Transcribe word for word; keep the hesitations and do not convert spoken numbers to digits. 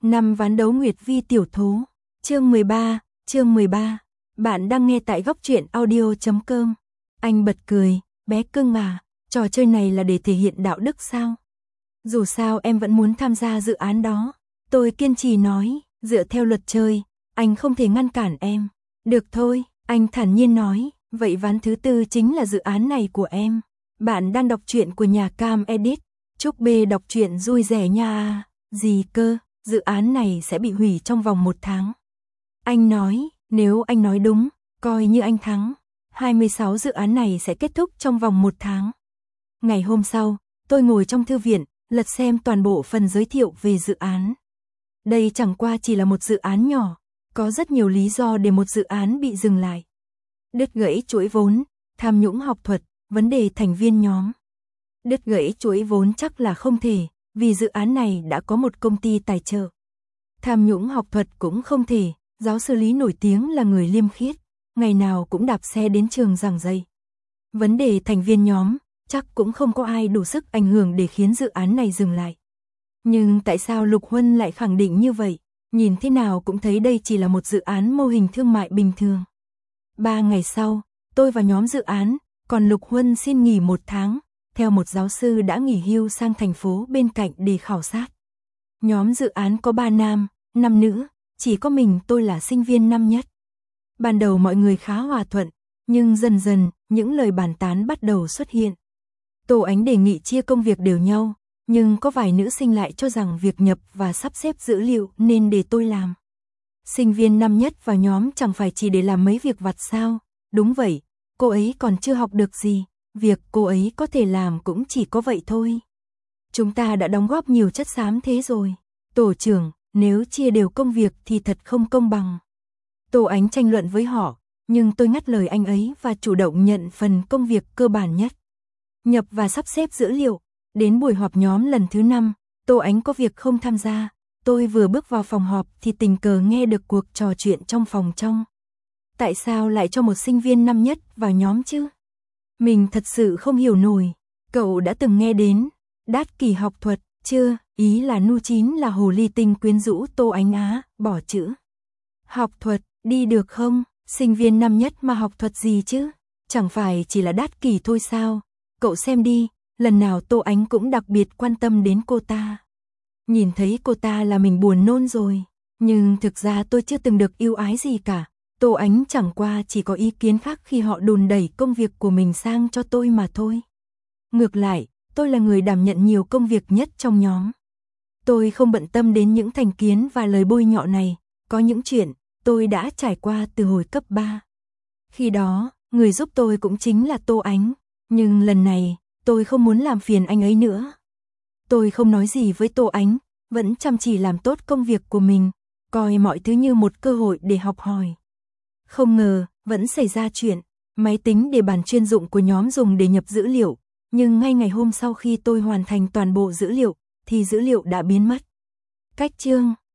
Năm ván đấu Nguyệt Vi tiểu thố. Chương mười ba, chương mười ba. Bạn đang nghe tại góc truyện audio chấm com. Anh bật cười, bé cưng à, trò chơi này là để thể hiện đạo đức sao? Dù sao em vẫn muốn tham gia dự án đó. Tôi kiên trì nói, dựa theo luật chơi, anh không thể ngăn cản em. Được thôi, anh thản nhiên nói, vậy ván thứ tư chính là dự án này của em. Bạn đang đọc truyện của nhà Cam Edit. Chúc B đọc truyện vui vẻ nha. Gì cơ, dự án này sẽ bị hủy trong vòng một tháng. Anh nói, nếu anh nói đúng, coi như anh thắng. hai mươi sáu dự án này sẽ kết thúc trong vòng một tháng. Ngày hôm sau, tôi ngồi trong thư viện, lật xem toàn bộ phần giới thiệu về dự án. Đây chẳng qua chỉ là một dự án nhỏ, có rất nhiều lý do để một dự án bị dừng lại. Đứt gãy chuỗi vốn, tham nhũng học thuật, vấn đề thành viên nhóm. Đứt gãy chuỗi vốn chắc là không thể, vì dự án này đã có một công ty tài trợ. Tham nhũng học thuật cũng không thể, giáo sư Lý nổi tiếng là người liêm khiết, ngày nào cũng đạp xe đến trường giảng dạy. Vấn đề thành viên nhóm, chắc cũng không có ai đủ sức ảnh hưởng để khiến dự án này dừng lại. Nhưng tại sao Lục Huân lại khẳng định như vậy? Nhìn thế nào cũng thấy đây chỉ là một dự án mô hình thương mại bình thường. Ba ngày sau, tôi và nhóm dự án, còn Lục Huân xin nghỉ một tháng, theo một giáo sư đã nghỉ hưu sang thành phố bên cạnh để khảo sát. Nhóm dự án có ba nam, năm nữ, chỉ có mình tôi là sinh viên năm nhất. Ban đầu mọi người khá hòa thuận, nhưng dần dần, những lời bàn tán bắt đầu xuất hiện. Tô Ánh đề nghị chia công việc đều nhau, nhưng có vài nữ sinh lại cho rằng việc nhập và sắp xếp dữ liệu nên để tôi làm. Sinh viên năm nhất vào nhóm chẳng phải chỉ để làm mấy việc vặt sao? Đúng vậy, cô ấy còn chưa học được gì, việc cô ấy có thể làm cũng chỉ có vậy thôi. Chúng ta đã đóng góp nhiều chất xám thế rồi. Tổ trưởng, nếu chia đều công việc thì thật không công bằng. Tô Ánh tranh luận với họ, nhưng tôi ngắt lời anh ấy và chủ động nhận phần công việc cơ bản nhất. Nhập và sắp xếp dữ liệu. Đến buổi họp nhóm lần thứ năm, Tô Ánh có việc không tham gia. Tôi vừa bước vào phòng họp thì tình cờ nghe được cuộc trò chuyện trong phòng trong. Tại sao lại cho một sinh viên năm nhất vào nhóm chứ? Mình thật sự không hiểu nổi. Cậu đã từng nghe đến Đát Kỷ học thuật chưa? Ý là Nu Chín là hồ ly tinh quyến rũ Tô Ánh á, bỏ chữ. Học thuật, đi được không? Sinh viên năm nhất mà học thuật gì chứ? Chẳng phải chỉ là Đát Kỷ thôi sao? Cậu xem đi, lần nào Tô Ánh cũng đặc biệt quan tâm đến cô ta. Nhìn thấy cô ta là mình buồn nôn rồi. Nhưng thực ra tôi chưa từng được yêu ái gì cả. Tô Ánh chẳng qua chỉ có ý kiến khác khi họ đùn đẩy công việc của mình sang cho tôi mà thôi. Ngược lại, tôi là người đảm nhận nhiều công việc nhất trong nhóm. Tôi không bận tâm đến những thành kiến và lời bôi nhọ này, có những chuyện tôi đã trải qua từ hồi cấp ba. Khi đó, người giúp tôi cũng chính là Tô Ánh, nhưng lần này, tôi không muốn làm phiền anh ấy nữa. Tôi không nói gì với Tô Ánh, vẫn chăm chỉ làm tốt công việc của mình, coi mọi thứ như một cơ hội để học hỏi. Không ngờ, vẫn xảy ra chuyện, máy tính để bàn chuyên dụng của nhóm dùng để nhập dữ liệu, nhưng ngay ngày hôm sau khi tôi hoàn thành toàn bộ dữ liệu, thì dữ liệu đã biến mất. Cách chương